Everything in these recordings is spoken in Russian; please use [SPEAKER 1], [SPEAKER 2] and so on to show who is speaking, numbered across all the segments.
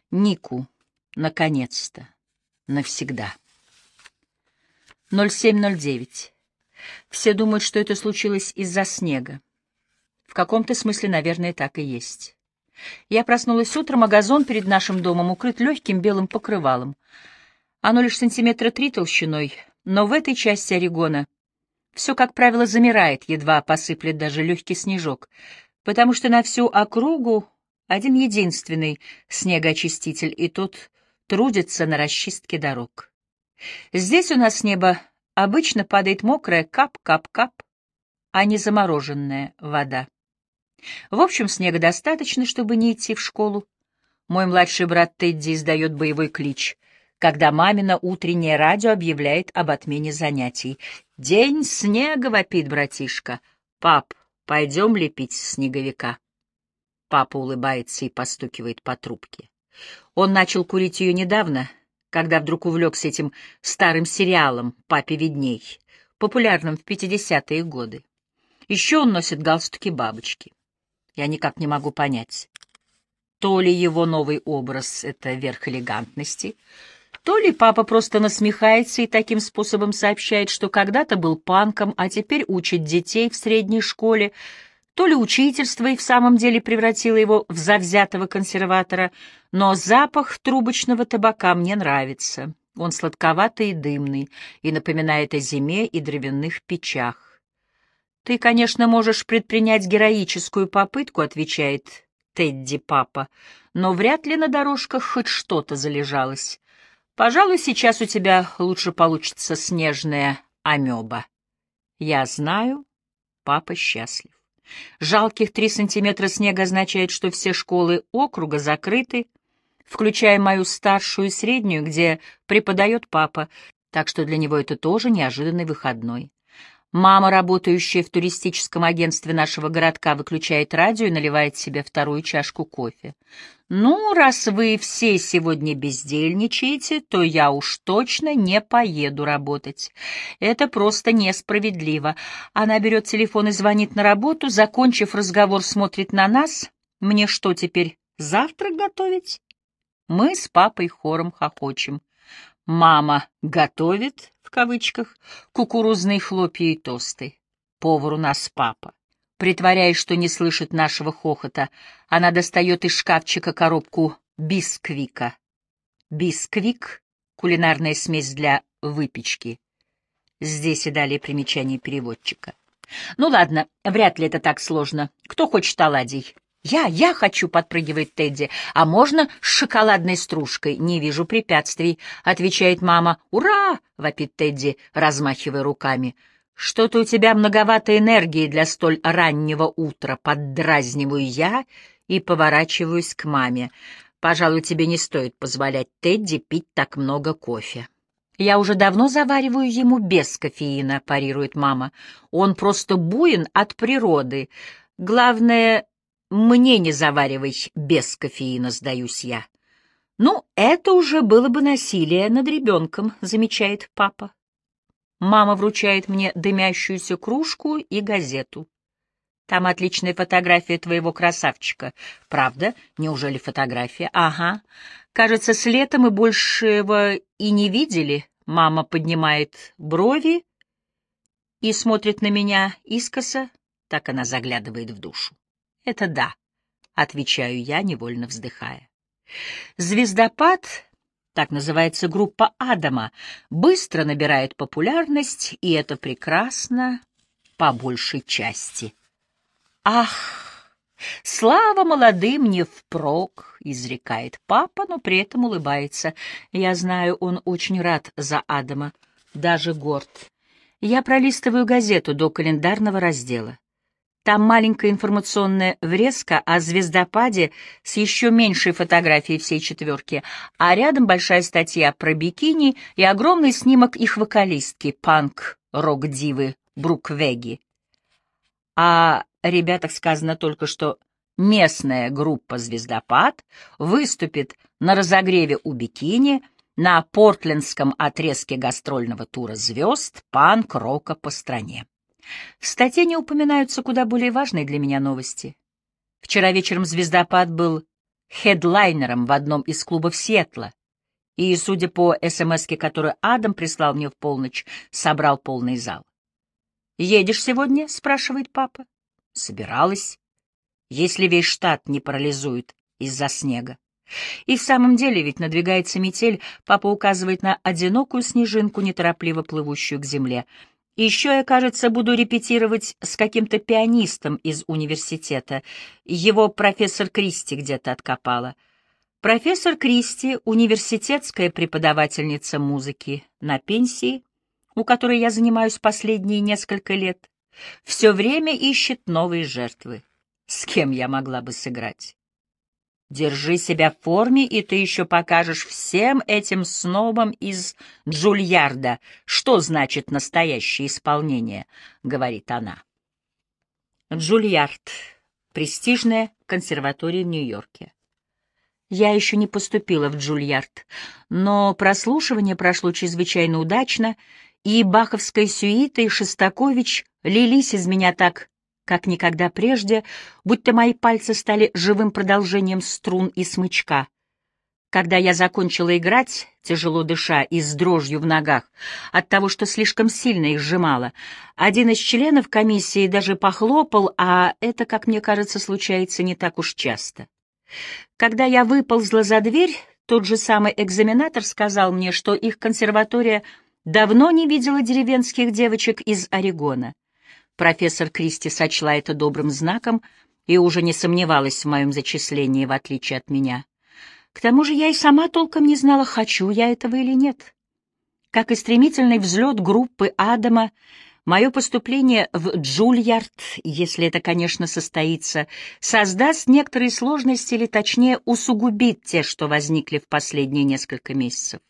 [SPEAKER 1] Нику, наконец-то, навсегда. 07:09. Все думают, что это случилось из-за снега. В каком-то смысле, наверное, так и есть. Я проснулась утром, а газон перед нашим домом укрыт легким белым покрывалом. Оно лишь 3 сантиметра толщиной, но в этой части Орегона все, как правило, замирает, едва посыплет даже легкий снежок, потому что на всю округу один единственный снегоочиститель, и тот трудится на расчистке дорог. Здесь у нас с неба обычно падает мокрая кап-кап-кап, а не замороженная вода. В общем, снега достаточно, чтобы не идти в школу. Мой младший брат Тедди издает боевой клич, когда мамино утреннее радио объявляет об отмене занятий. «День снега!» — вопит братишка. «Пап, пойдем лепить снеговика?» Папа улыбается и постукивает по трубке. Он начал курить ее недавно, когда вдруг увлекся этим старым сериалом «Папе видней», популярным в 50-е годы. Еще он носит галстуки-бабочки. Я никак не могу понять, то ли его новый образ — это верх элегантности, то ли папа просто насмехается и таким способом сообщает, что когда-то был панком, а теперь учит детей в средней школе, то ли учительство и в самом деле превратило его в завзятого консерватора, но запах трубочного табака мне нравится. Он сладковатый и дымный, и напоминает о зиме и дровяных печах. «Ты, конечно, можешь предпринять героическую попытку», — отвечает Тедди папа, «но вряд ли на дорожках хоть что-то залежалось. Пожалуй, сейчас у тебя лучше получится снежная амеба». Я знаю, папа счастлив. Жалких 3 сантиметра снега означает, что все школы округа закрыты, включая мою старшую и среднюю, где преподает папа, так что для него это тоже неожиданный выходной. Мама, работающая в туристическом агентстве нашего городка, выключает радио и наливает себе 2-ю чашку кофе. «Ну, раз вы все сегодня бездельничаете, то я уж точно не поеду работать. Это просто несправедливо». Она берет телефон и звонит на работу, закончив разговор, смотрит на нас. «Мне что, теперь завтрак готовить?» Мы с папой хором хохочем. Мама «готовит», в кавычках, кукурузные хлопья и тосты. Повар у нас папа. Притворяясь, что не слышит нашего хохота, она достает из шкафчика коробку бисквика. Бисквик — кулинарная смесь для выпечки. Здесь и далее примечание переводчика. Ну ладно, вряд ли это так сложно. Кто хочет оладий? Я хочу, подпрыгивает Тедди. А можно с шоколадной стружкой? Не вижу препятствий, отвечает мама. Ура! Вопит Тедди, размахивая руками. Что-то у тебя многовато энергии для столь раннего утра, поддразниваю я и поворачиваюсь к маме. Пожалуй, тебе не стоит позволять Тедди пить так много кофе. Я уже давно завариваю ему без кофеина, парирует мама. Он просто буин от природы. Главное, мне не заваривай без кофеина, сдаюсь я. Ну, это уже было бы насилие над ребенком, замечает папа. Мама вручает мне дымящуюся кружку и газету. Там отличная фотография твоего красавчика. Правда? Неужели фотография? Ага. Кажется, с лета мы больше его и не видели. Мама поднимает брови и смотрит на меня искоса. Так она заглядывает в душу. Это да, отвечаю я, невольно вздыхая. «Звездопад», так называется группа Адама, быстро набирает популярность, и это прекрасно по большей части. «Ах, слава молодым не впрок», — изрекает папа, но при этом улыбается. Я знаю, он очень рад за Адама, даже горд. Я пролистываю газету до календарного раздела. Там маленькая информационная врезка о звездопаде с еще меньшей фотографией всей четверки, а рядом большая статья про бикини и огромный снимок их вокалистки, панк-рок-дивы Брук Веги. О ребятах сказано только, что местная группа «Звездопад» выступит на разогреве у бикини на портлендском отрезке гастрольного тура звезд панк-рока по стране. В статье не упоминаются куда более важные для меня новости. Вчера вечером «Звездопад» был хедлайнером в одном из клубов Сиэтла. И, судя по СМСке, которую Адам прислал мне в полночь, собрал полный зал. «Едешь сегодня?» — спрашивает папа. «Собиралась, если весь штат не парализует из-за снега». И в самом деле, ведь надвигается метель, папа указывает на одинокую снежинку, неторопливо плывущую к земле. И еще я, кажется, буду репетировать с каким-то пианистом из университета. Его профессор Кристи где-то откопала. Профессор Кристи — университетская преподавательница музыки на пенсии, у которой я занимаюсь последние несколько лет, все время ищет новые жертвы. С кем я могла бы сыграть? Держи себя в форме, и ты еще покажешь всем этим снобам из Джульярда, что значит настоящее исполнение, — говорит она. Джульярд — престижная консерватория в Нью-Йорке. Я еще не поступила в Джульярд, но прослушивание прошло чрезвычайно удачно, и баховская сюита, и Шостакович лились из меня так, как никогда прежде, будто мои пальцы стали живым продолжением струн и смычка. Когда я закончила играть, тяжело дыша и с дрожью в ногах, от того, что слишком сильно их сжимала, один из членов комиссии даже похлопал, а это, как мне кажется, случается не так уж часто. Когда я выползла за дверь, тот же самый экзаменатор сказал мне, что их консерватория давно не видела деревенских девочек из Орегона. Профессор Кристи сочла это добрым знаком и уже не сомневалась в моем зачислении, в отличие от меня. К тому же я и сама толком не знала, хочу я этого или нет. Как и стремительный взлет группы Адама, мое поступление в Джульярд, если это, конечно, состоится, создаст некоторые сложности или, точнее, усугубит те, что возникли в последние несколько месяцев.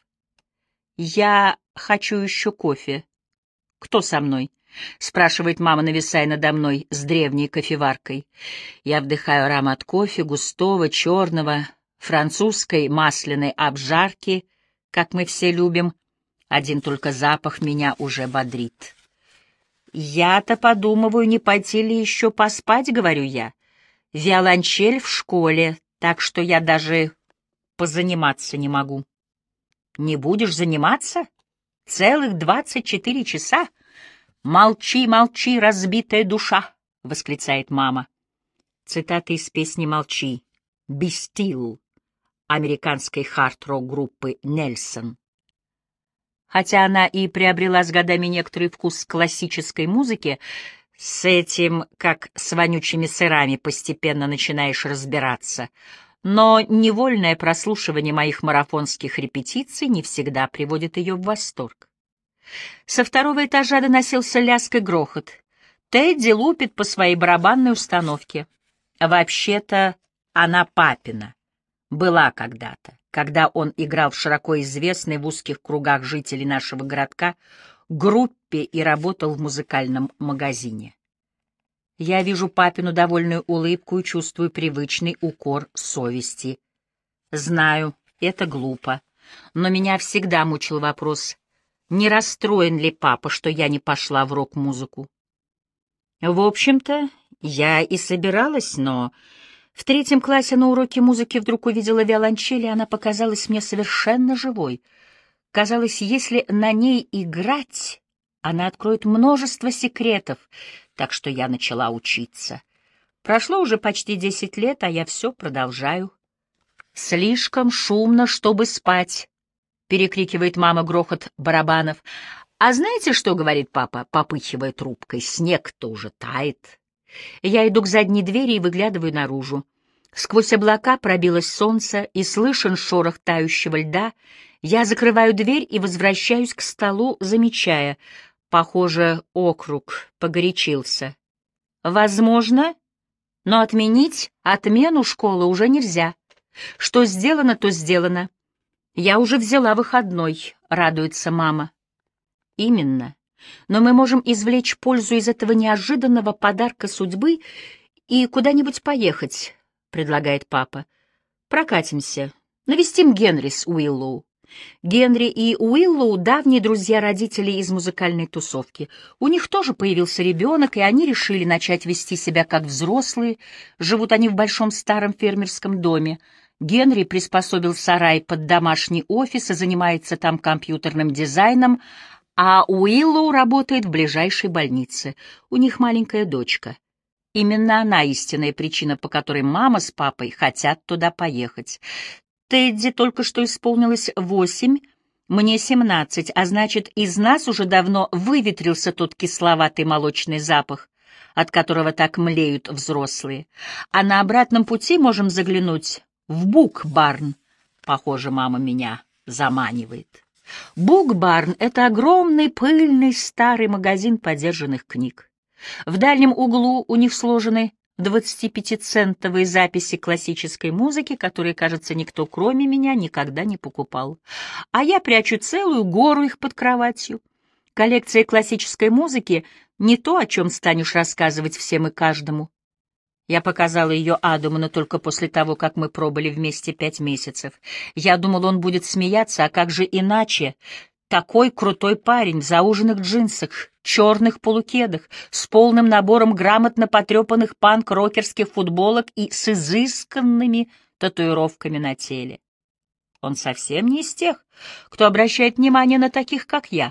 [SPEAKER 1] Я хочу еще кофе. Кто со мной? — спрашивает мама, нависая надо мной с древней кофеваркой. Я вдыхаю аромат кофе, густого, черного, французской масляной обжарки, как мы все любим. Один только запах меня уже бодрит. «Я-то подумываю, не пойти ли еще поспать», — говорю я. «Виолончель в школе, так что я даже позаниматься не могу». «Не будешь заниматься? Целых 24 часа?» «Молчи, молчи, разбитая душа!» — восклицает мама. Цитата из песни «Молчи» «Be Still» американской хард-рок группы «Нельсон». Хотя она и приобрела с годами некоторый вкус к классической музыке, с этим, как с вонючими сырами, постепенно начинаешь разбираться, но невольное прослушивание моих марафонских репетиций не всегда приводит ее в восторг. Со второго этажа доносился лязг и грохот. Тедди лупит по своей барабанной установке. Вообще-то она папина. Была когда-то, когда он играл в широко известной в узких кругах жителей нашего городка группе и работал в музыкальном магазине. Я вижу папину довольную улыбку и чувствую привычный укор совести. Знаю, это глупо, но меня всегда мучил вопрос — не расстроен ли папа, что я не пошла в рок-музыку? В общем-то, я и собиралась, но в 3 классе на уроке музыки вдруг увидела виолончель, и она показалась мне совершенно живой. Казалось, если на ней играть, она откроет множество секретов, так что я начала учиться. Прошло уже почти 10 лет, а я все продолжаю. Слишком шумно, чтобы спать. — перекрикивает мама грохот барабанов. «А знаете, что говорит папа?» — попыхивая трубкой. «Снег-то уже тает». Я иду к задней двери и выглядываю наружу. Сквозь облака пробилось солнце, и слышен шорох тающего льда. Я закрываю дверь и возвращаюсь к столу, замечая. Похоже, округ погорячился. Возможно, но отменить отмену школы уже нельзя. Что сделано, то сделано. «Я уже взяла выходной», — радуется мама. «Именно. Но мы можем извлечь пользу из этого неожиданного подарка судьбы и куда-нибудь поехать», — предлагает папа. «Прокатимся. Навестим Генри с Уиллоу». Генри и Уиллоу — давние друзья родителей из музыкальной тусовки. У них тоже появился ребенок, и они решили начать вести себя как взрослые. Живут они в большом старом фермерском доме. Генри приспособил сарай под домашний офис и занимается там компьютерным дизайном, а Уиллоу работает в ближайшей больнице. У них маленькая дочка. Именно она истинная причина, по которой мама с папой хотят туда поехать. Тедди только что исполнилось 8, мне 17, а значит, из нас уже давно выветрился тот кисловатый молочный запах, от которого так млеют взрослые. А на обратном пути можем заглянуть в Бук-Барн. Похоже, мама меня заманивает. Бук-Барн — это огромный пыльный старый магазин подержанных книг. В дальнем углу у них сложены 25-центовые записи классической музыки, которые, кажется, никто, кроме меня, никогда не покупал. А я прячу целую гору их под кроватью. Коллекция классической музыки — не то, о чем станешь рассказывать всем и каждому. Я показала ее Адаму, но только после того, как мы пробыли вместе 5 месяцев. Я думал, он будет смеяться, а как же иначе? Такой крутой парень в зауженных джинсах, черных полукедах, с полным набором грамотно потрепанных панк-рокерских футболок и с изысканными татуировками на теле. Он совсем не из тех, кто обращает внимание на таких, как я.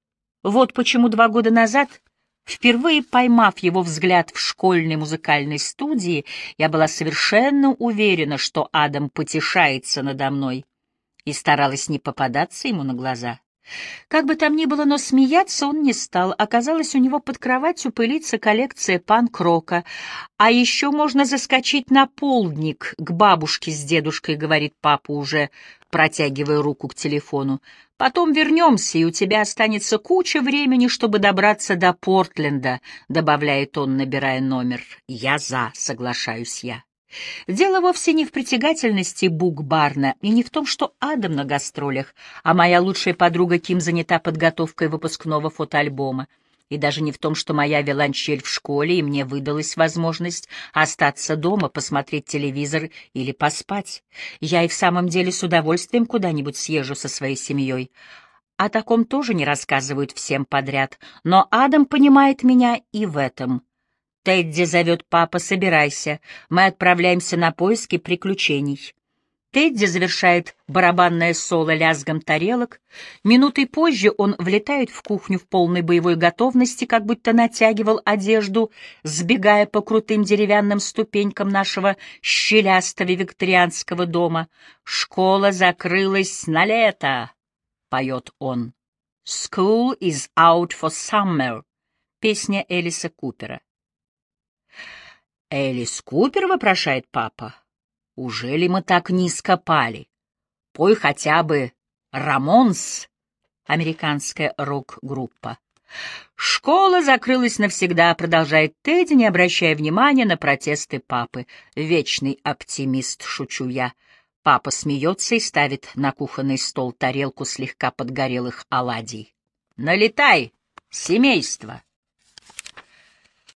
[SPEAKER 1] Вот почему 2 года назад, впервые поймав его взгляд в школьной музыкальной студии, я была совершенно уверена, что Адам потешается надо мной, и старалась не попадаться ему на глаза. Как бы там ни было, но смеяться он не стал. Оказалось, у него под кроватью пылится коллекция панк-рока. А еще можно заскочить на полдник к бабушке с дедушкой, говорит папа, уже протягивая руку к телефону. Потом вернемся, и у тебя останется куча времени, чтобы добраться до Портленда, добавляет он, набирая номер. Я за, соглашаюсь я. Дело вовсе не в притягательности Бук-Барна и не в том, что Адам на гастролях, а моя лучшая подруга Ким занята подготовкой выпускного фотоальбома, и даже не в том, что моя виолончель в школе, и мне выдалась возможность остаться дома, посмотреть телевизор или поспать. Я и в самом деле с удовольствием куда-нибудь съезжу со своей семьей. О таком тоже не рассказывают всем подряд, но Адам понимает меня и в этом. «Тедди зовет папа, собирайся, мы отправляемся на поиски приключений». Тедди завершает барабанное соло лязгом тарелок. Минутой позже он влетает в кухню в полной боевой готовности, как будто натягивал одежду, сбегая по крутым деревянным ступенькам нашего щелястого викторианского дома. «Школа закрылась на лето», — поет он. «School is out for summer», — песня Элиса Купера. «Элис Купер?» — вопрошает папа. «Уже ли мы так низко пали? Пой хотя бы «Рамонс», американская рок-группа. «Школа закрылась навсегда», — продолжает Тедди, не обращая внимания на протесты папы. «Вечный оптимист», — шучу я. Папа смеется и ставит на кухонный стол тарелку слегка подгорелых оладий. «Налетай, семейство!»